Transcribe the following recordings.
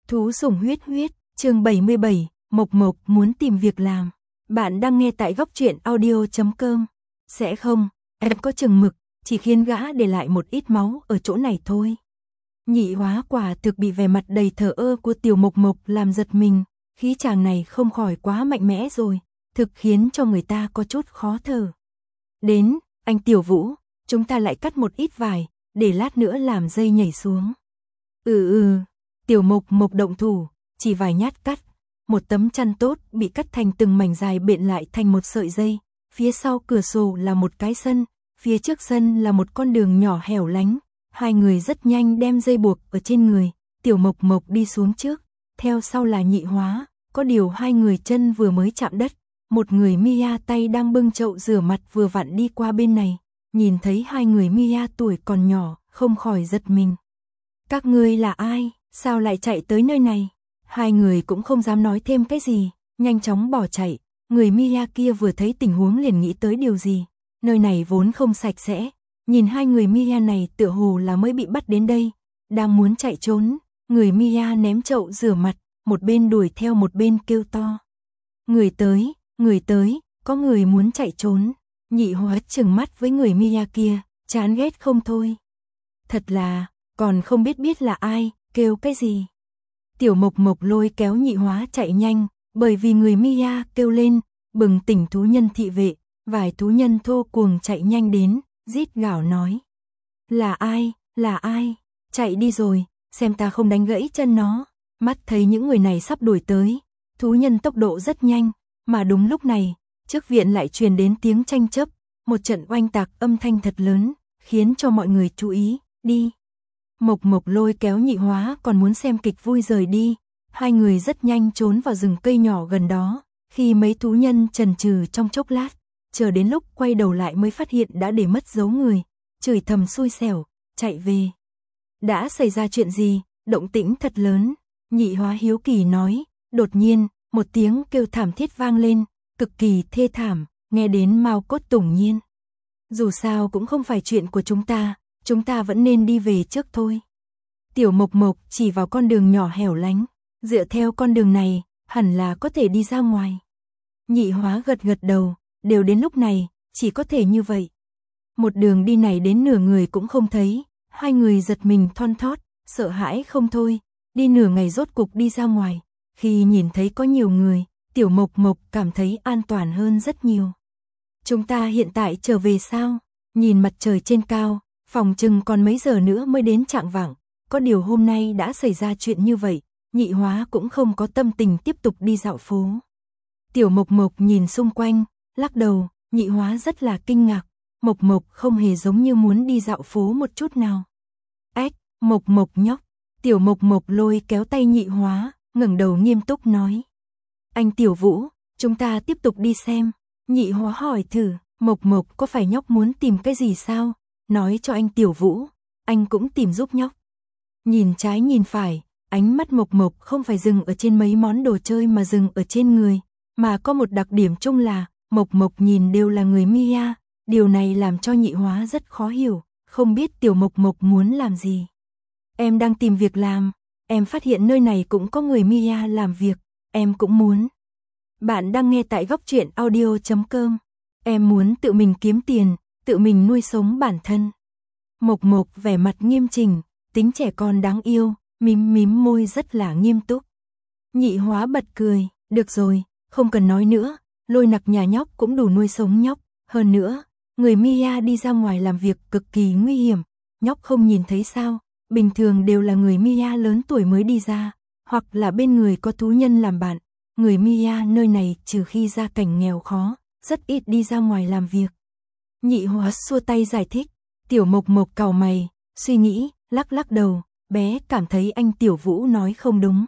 Thú sủng huyết huyết, chương 77, Mộc Mộc muốn tìm việc làm. Bạn đang nghe tại góc truyện audio.com. Sẽ không, em có chừng mực, chỉ khiến gã để lại một ít máu ở chỗ này thôi. Nhị Hóa quả thực bị vẻ mặt đầy thờ ơ của Tiểu Mộc Mộc làm giật mình, khí chàng này không khỏi quá mạnh mẽ rồi, thực khiến cho người ta có chút khó thở. Đến, anh Tiểu Vũ, chúng ta lại cắt một ít vải, để lát nữa làm dây nhảy xuống. Tiểu Mộc Mộc động thủ, chỉ vài nhát cắt, một tấm chăn tốt bị cắt thành từng mảnh dài bện lại thành một sợi dây, phía sau cửa sổ là một cái sân, phía trước sân là một con đường nhỏ hẻo lánh, hai người rất nhanh đem dây buộc ở trên người, Tiểu Mộc Mộc đi xuống trước, theo sau là Nhị Hóa, có điều hai người chân vừa mới chạm đất, một người Mia tay đang bưng chậu rửa mặt vừa vặn đi qua bên này, nhìn thấy hai người Mia tuổi còn nhỏ, không khỏi giật mình. Các ngươi là ai? Sao lại chạy tới nơi này? Hai người cũng không dám nói thêm cái gì, nhanh chóng bỏ chạy. Người Mia kia vừa thấy tình huống liền nghĩ tới điều gì. Nơi này vốn không sạch sẽ. Nhìn hai người Mia này tựa hồ là mới bị bắt đến đây. Đang muốn chạy trốn. Người Mia ném chậu rửa mặt. Một bên đuổi theo một bên kêu to. Người tới, có người muốn chạy trốn. Nhị Hóa trừng mắt với người Mia kia, chán ghét không thôi. Thật là, còn không biết là ai, kêu cái gì. Tiểu Mộc Mộc lôi kéo Nhị Hóa chạy nhanh, bởi vì người Mia kêu lên, bừng tỉnh thú nhân thị vệ, vài thú nhân thô cuồng chạy nhanh đến, rít gào nói. Là ai, chạy đi rồi, xem ta không đánh gãy chân nó. Mắt thấy những người này sắp đuổi tới, thú nhân tốc độ rất nhanh, mà đúng lúc này, trước viện lại truyền đến tiếng tranh chấp, một trận oanh tạc âm thanh thật lớn, khiến cho mọi người chú ý, đi. Mộc Mộc lôi kéo Nhị Hóa còn muốn xem kịch vui rời đi, hai người rất nhanh trốn vào rừng cây nhỏ gần đó, khi mấy thú nhân chần chừ trong chốc lát, chờ đến lúc quay đầu lại mới phát hiện đã để mất dấu người, chửi thầm xui xẻo, chạy về. Đã xảy ra chuyện gì, động tĩnh thật lớn, Nhị Hóa hiếu kỳ nói, đột nhiên, một tiếng kêu thảm thiết vang lên, cực kỳ thê thảm, nghe đến mao cốt tủng nhiên. Dù sao cũng không phải chuyện của chúng ta vẫn nên đi về trước thôi. Tiểu Mộc Mộc chỉ vào con đường nhỏ hẻo lánh, dựa theo con đường này, hẳn là có thể đi ra ngoài. Nhị Hóa gật gật đầu, đều đến lúc này, chỉ có thể như vậy. Một đường đi này đến nửa người cũng không thấy, hai người giật mình thon thót, sợ hãi không thôi, đi nửa ngày rốt cục đi ra ngoài. Khi nhìn thấy có nhiều người, Tiểu Mộc Mộc cảm thấy an toàn hơn rất nhiều. Chúng ta hiện tại trở về sao? Nhìn mặt trời trên cao, phòng chừng còn mấy giờ nữa mới đến chạng vạng, có điều hôm nay đã xảy ra chuyện như vậy, Nhị Hóa cũng không có tâm tình tiếp tục đi dạo phố. Tiểu Mộc Mộc nhìn xung quanh, lắc đầu, Nhị Hóa rất là kinh ngạc, Mộc Mộc không hề giống như muốn đi dạo phố một chút nào. Ách, Mộc Mộc nhóc, Tiểu Mộc Mộc lôi kéo tay Nhị Hóa, ngẩng đầu nghiêm túc nói. Anh Tiểu Vũ, chúng ta tiếp tục đi xem. Nhị Hóa hỏi thử, Mộc Mộc có phải nhóc muốn tìm cái gì sao? Nói cho anh Tiểu Vũ, anh cũng tìm giúp nhóc. Nhìn trái nhìn phải, ánh mắt Mộc Mộc không phải dừng ở trên mấy món đồ chơi mà dừng ở trên người, mà có một đặc điểm chung là, Mộc Mộc nhìn đều là người Mia, điều này làm cho Nhị Hóa rất khó hiểu, không biết Tiểu Mộc Mộc muốn làm gì. Em đang tìm việc làm, em phát hiện nơi này cũng có người Mia làm việc, em cũng muốn. Bạn đang nghe tại góc truyện audio.com. Em muốn tự mình kiếm tiền, tự mình nuôi sống bản thân. Mộc Mộc vẻ mặt nghiêm chỉnh, tính trẻ con đáng yêu, mím môi rất là nghiêm túc. Nhị Hóa bật cười, được rồi, không cần nói nữa, Lôi Nặc nhà nhóc cũng đủ nuôi sống nhóc, hơn nữa, người Mia đi ra ngoài làm việc cực kỳ nguy hiểm, nhóc không nhìn thấy sao, bình thường đều là người Mia lớn tuổi mới đi ra, hoặc là bên người có thú nhân làm bạn, người Mia nơi này trừ khi gia cảnh nghèo khó, rất ít đi ra ngoài làm việc. Nhị Hóa xua tay giải thích, Tiểu Mộc Mộc cau mày, suy nghĩ, lắc đầu, bé cảm thấy anh Tiểu Vũ nói không đúng.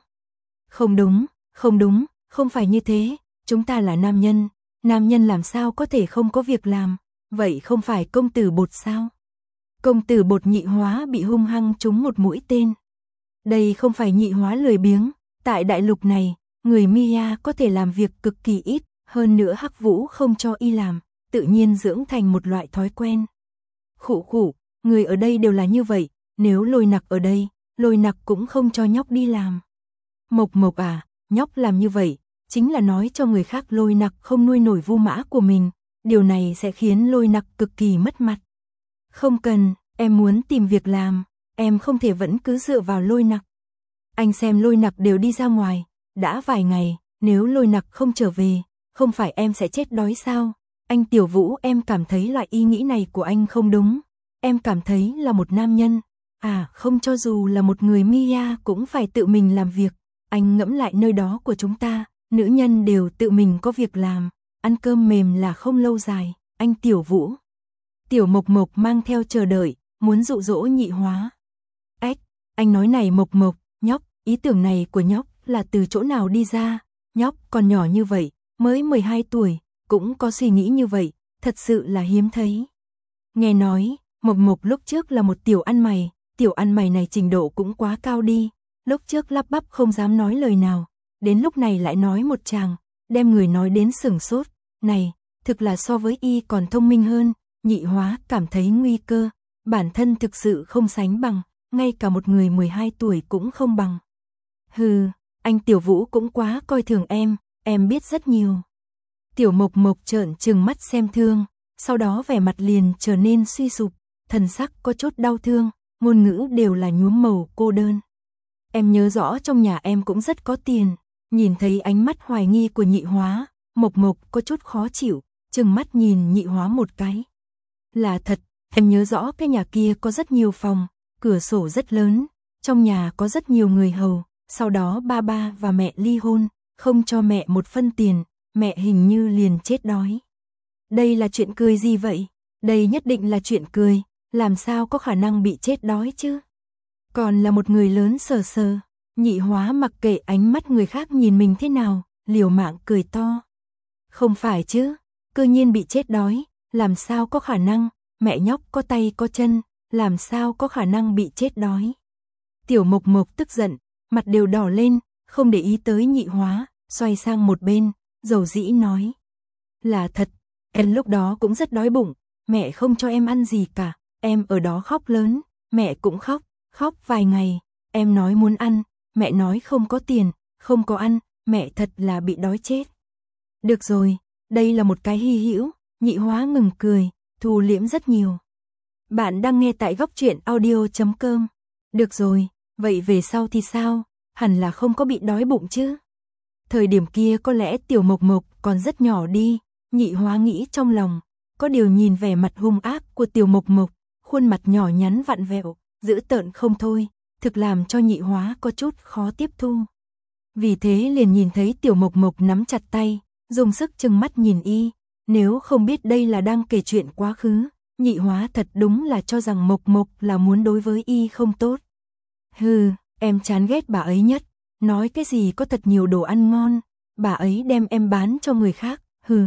Không đúng, không phải như thế, chúng ta là nam nhân làm sao có thể không có việc làm, vậy không phải công tử Bột sao? Công tử Bột Nhị Hóa bị hung hăng trúng một mũi tên. Đây không phải Nhị Hóa lười biếng, tại đại lục này, người Mia có thể làm việc cực kỳ ít, hơn nữa Hắc Vũ không cho y làm, tự nhiên dưỡng thành một loại thói quen. Khụ, người ở đây đều là như vậy, nếu Lôi Nặc ở đây, Lôi Nặc cũng không cho nhóc đi làm. Mộc Mộc à, nhóc làm như vậy, chính là nói cho người khác Lôi Nặc không nuôi nổi Vu Mã của mình, điều này sẽ khiến Lôi Nặc cực kỳ mất mặt. Không cần, em muốn tìm việc làm, em không thể vẫn cứ dựa vào Lôi Nặc. Anh xem Lôi Nặc đều đi ra ngoài, đã vài ngày, nếu Lôi Nặc không trở về, không phải em sẽ chết đói sao? Anh Tiểu Vũ, em cảm thấy loại ý nghĩ này của anh không đúng. Em cảm thấy là một nam nhân, không, cho dù là một người Mia cũng phải tự mình làm việc. Anh ngẫm lại nơi đó của chúng ta, nữ nhân đều tự mình có việc làm, ăn cơm mềm là không lâu dài. Anh Tiểu Vũ. Tiểu Mộc Mộc mang theo chờ đợi, muốn dụ dỗ Nhị Hóa. Ếch, anh nói này Mộc Mộc, nhóc, ý tưởng này của nhóc là từ chỗ nào đi ra? Nhóc còn nhỏ như vậy, mới 12 tuổi, cũng có suy nghĩ như vậy, thật sự là hiếm thấy. Nghe nói, Mộc Mộc lúc trước là một tiểu ăn mày này trình độ cũng quá cao đi, lúc trước lắp bắp không dám nói lời nào, đến lúc này lại nói một tràng, đem người nói đến sửng sốt, này, thực là so với y còn thông minh hơn. Nhị Hóa cảm thấy nguy cơ, bản thân thực sự không sánh bằng, ngay cả một người 12 tuổi cũng không bằng. Hừ, anh Tiểu Vũ cũng quá coi thường em biết rất nhiều. Tiểu Mộc Mộc trợn trừng mắt xem thương, sau đó vẻ mặt liền trở nên suy sụp, thần sắc có chút đau thương, ngôn ngữ đều là nhuốm màu cô đơn. Em nhớ rõ trong nhà em cũng rất có tiền, nhìn thấy ánh mắt hoài nghi của Nhị Hóa, Mộc Mộc có chút khó chịu, trừng mắt nhìn Nhị Hóa một cái. Là thật, em nhớ rõ cái nhà kia có rất nhiều phòng, cửa sổ rất lớn, trong nhà có rất nhiều người hầu, sau đó ba và mẹ ly hôn, không cho mẹ một phân tiền, mẹ hình như liền chết đói. Đây là chuyện cười gì vậy? Đây nhất định là chuyện cười, làm sao có khả năng bị chết đói chứ? Còn là một người lớn sờ. Nhị Hóa mặc kệ ánh mắt người khác nhìn mình thế nào, liều mạng cười to. Không phải chứ, cơ nhiên bị chết đói, làm sao có khả năng, mẹ nhóc có tay có chân, làm sao có khả năng bị chết đói. Tiểu Mộc Mộc tức giận, mặt đều đỏ lên, không để ý tới Nhị Hóa, xoay sang một bên, dầu dĩ nói. Là thật, em lúc đó cũng rất đói bụng, mẹ không cho em ăn gì cả, em ở đó khóc lớn, mẹ cũng khóc vài ngày, em nói muốn ăn, mẹ nói không có tiền, không có ăn, mẹ thật là bị đói chết. Được rồi, đây là một cái hy hữu, Nhị Hóa ngừng cười, thu liễm rất nhiều. Bạn đang nghe tại góc truyện audio.com. Được rồi, vậy về sau thì sao? Hẳn là không có bị đói bụng chứ? Thời điểm kia có lẽ Tiểu Mộc Mộc còn rất nhỏ đi, Nhị Hóa nghĩ trong lòng, có điều nhìn vẻ mặt hung ác của Tiểu Mộc Mộc, khuôn mặt nhỏ nhắn vặn vẹo, dữ tợn không thôi, thực làm cho Nhị Hóa có chút khó tiếp thu. Vì thế liền nhìn thấy Tiểu Mộc Mộc nắm chặt tay, dùng sức trừng mắt nhìn y, nếu không biết đây là đang kể chuyện quá khứ, Nhị Hóa thật đúng là cho rằng Mộc Mộc là muốn đối với y không tốt. Hừ, em chán ghét bà ấy nhất, nói cái gì có thật nhiều đồ ăn ngon, bà ấy đem em bán cho người khác, hừ.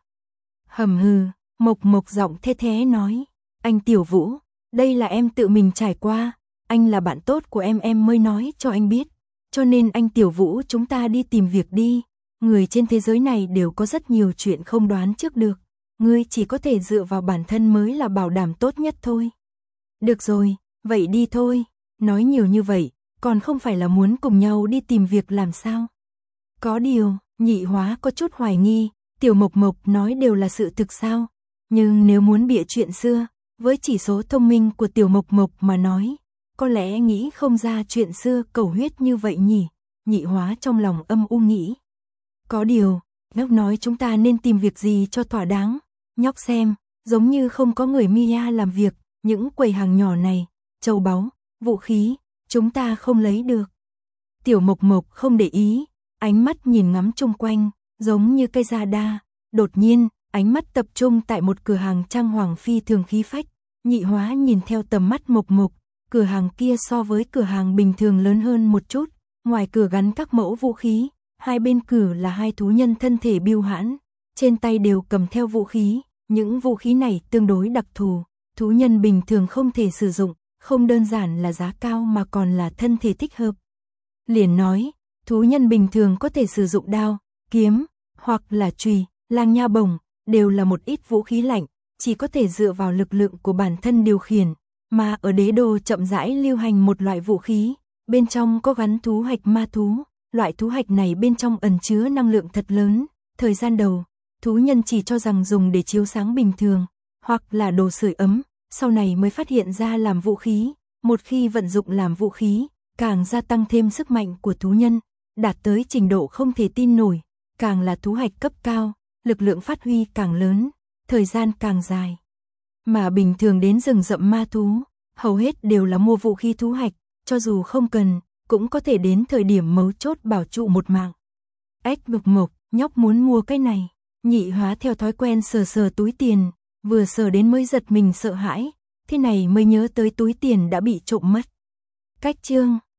Hầm hừ, Mộc Mộc giọng the thế nói, anh Tiểu Vũ, đây là em tự mình trải qua, anh là bạn tốt của em mới nói cho anh biết, cho nên anh Tiểu Vũ chúng ta đi tìm việc đi, người trên thế giới này đều có rất nhiều chuyện không đoán trước được, ngươi chỉ có thể dựa vào bản thân mới là bảo đảm tốt nhất thôi. Được rồi, vậy đi thôi, nói nhiều như vậy, còn không phải là muốn cùng nhau đi tìm việc làm sao? Có điều, Nhị Hóa có chút hoài nghi, Tiểu Mộc Mộc nói đều là sự thực sao? Nhưng nếu muốn bịa chuyện xưa, với chỉ số thông minh của Tiểu Mộc Mộc mà nói, có lẽ nghĩ không ra chuyện xưa cầu huyết như vậy nhỉ? Nhị Hóa trong lòng âm u nghĩ. Có điều, nhóc nói chúng ta nên tìm việc gì cho thỏa đáng. Nhóc xem, giống như không có người Mia làm việc, những quầy hàng nhỏ này, châu báu, vũ khí, chúng ta không lấy được. Tiểu Mộc Mộc không để ý, ánh mắt nhìn ngắm chung quanh, giống như cây gia đa. Đột nhiên, ánh mắt tập trung tại một cửa hàng trang hoàng phi thường khí phách. Nhị Hóa nhìn theo tầm mắt Mộc Mộc, cửa hàng kia so với cửa hàng bình thường lớn hơn một chút, ngoài cửa gắn các mẫu vũ khí, hai bên cửa là hai thú nhân thân thể bưu hãn, trên tay đều cầm theo vũ khí, những vũ khí này tương đối đặc thù, thú nhân bình thường không thể sử dụng, không đơn giản là giá cao mà còn là thân thể thích hợp. Liền nói, thú nhân bình thường có thể sử dụng đao, kiếm, hoặc là chùy, lang nha bổng, đều là một ít vũ khí lạnh, chỉ có thể dựa vào lực lượng của bản thân điều khiển, mà ở đế đô chậm rãi lưu hành một loại vũ khí, bên trong có gắn thú hạch ma thú, loại thú hạch này bên trong ẩn chứa năng lượng thật lớn, thời gian đầu, thú nhân chỉ cho rằng dùng để chiếu sáng bình thường, hoặc là đồ sưởi ấm, sau này mới phát hiện ra làm vũ khí, một khi vận dụng làm vũ khí, càng gia tăng thêm sức mạnh của thú nhân, đạt tới trình độ không thể tin nổi, càng là thú hạch cấp cao, lực lượng phát huy càng lớn, thời gian càng dài. Mà bình thường đến rừng rậm ma thú, hầu hết đều là mua vũ khí thú hạch, cho dù không cần, cũng có thể đến thời điểm mấu chốt bảo trụ một mạng. Ếch Mộc Mộc, nhóc muốn mua cái này, Nhị Hóa theo thói quen sờ sờ túi tiền, vừa sờ đến mới giật mình sợ hãi, thế này mới nhớ tới túi tiền đã bị trộm mất. Cách chương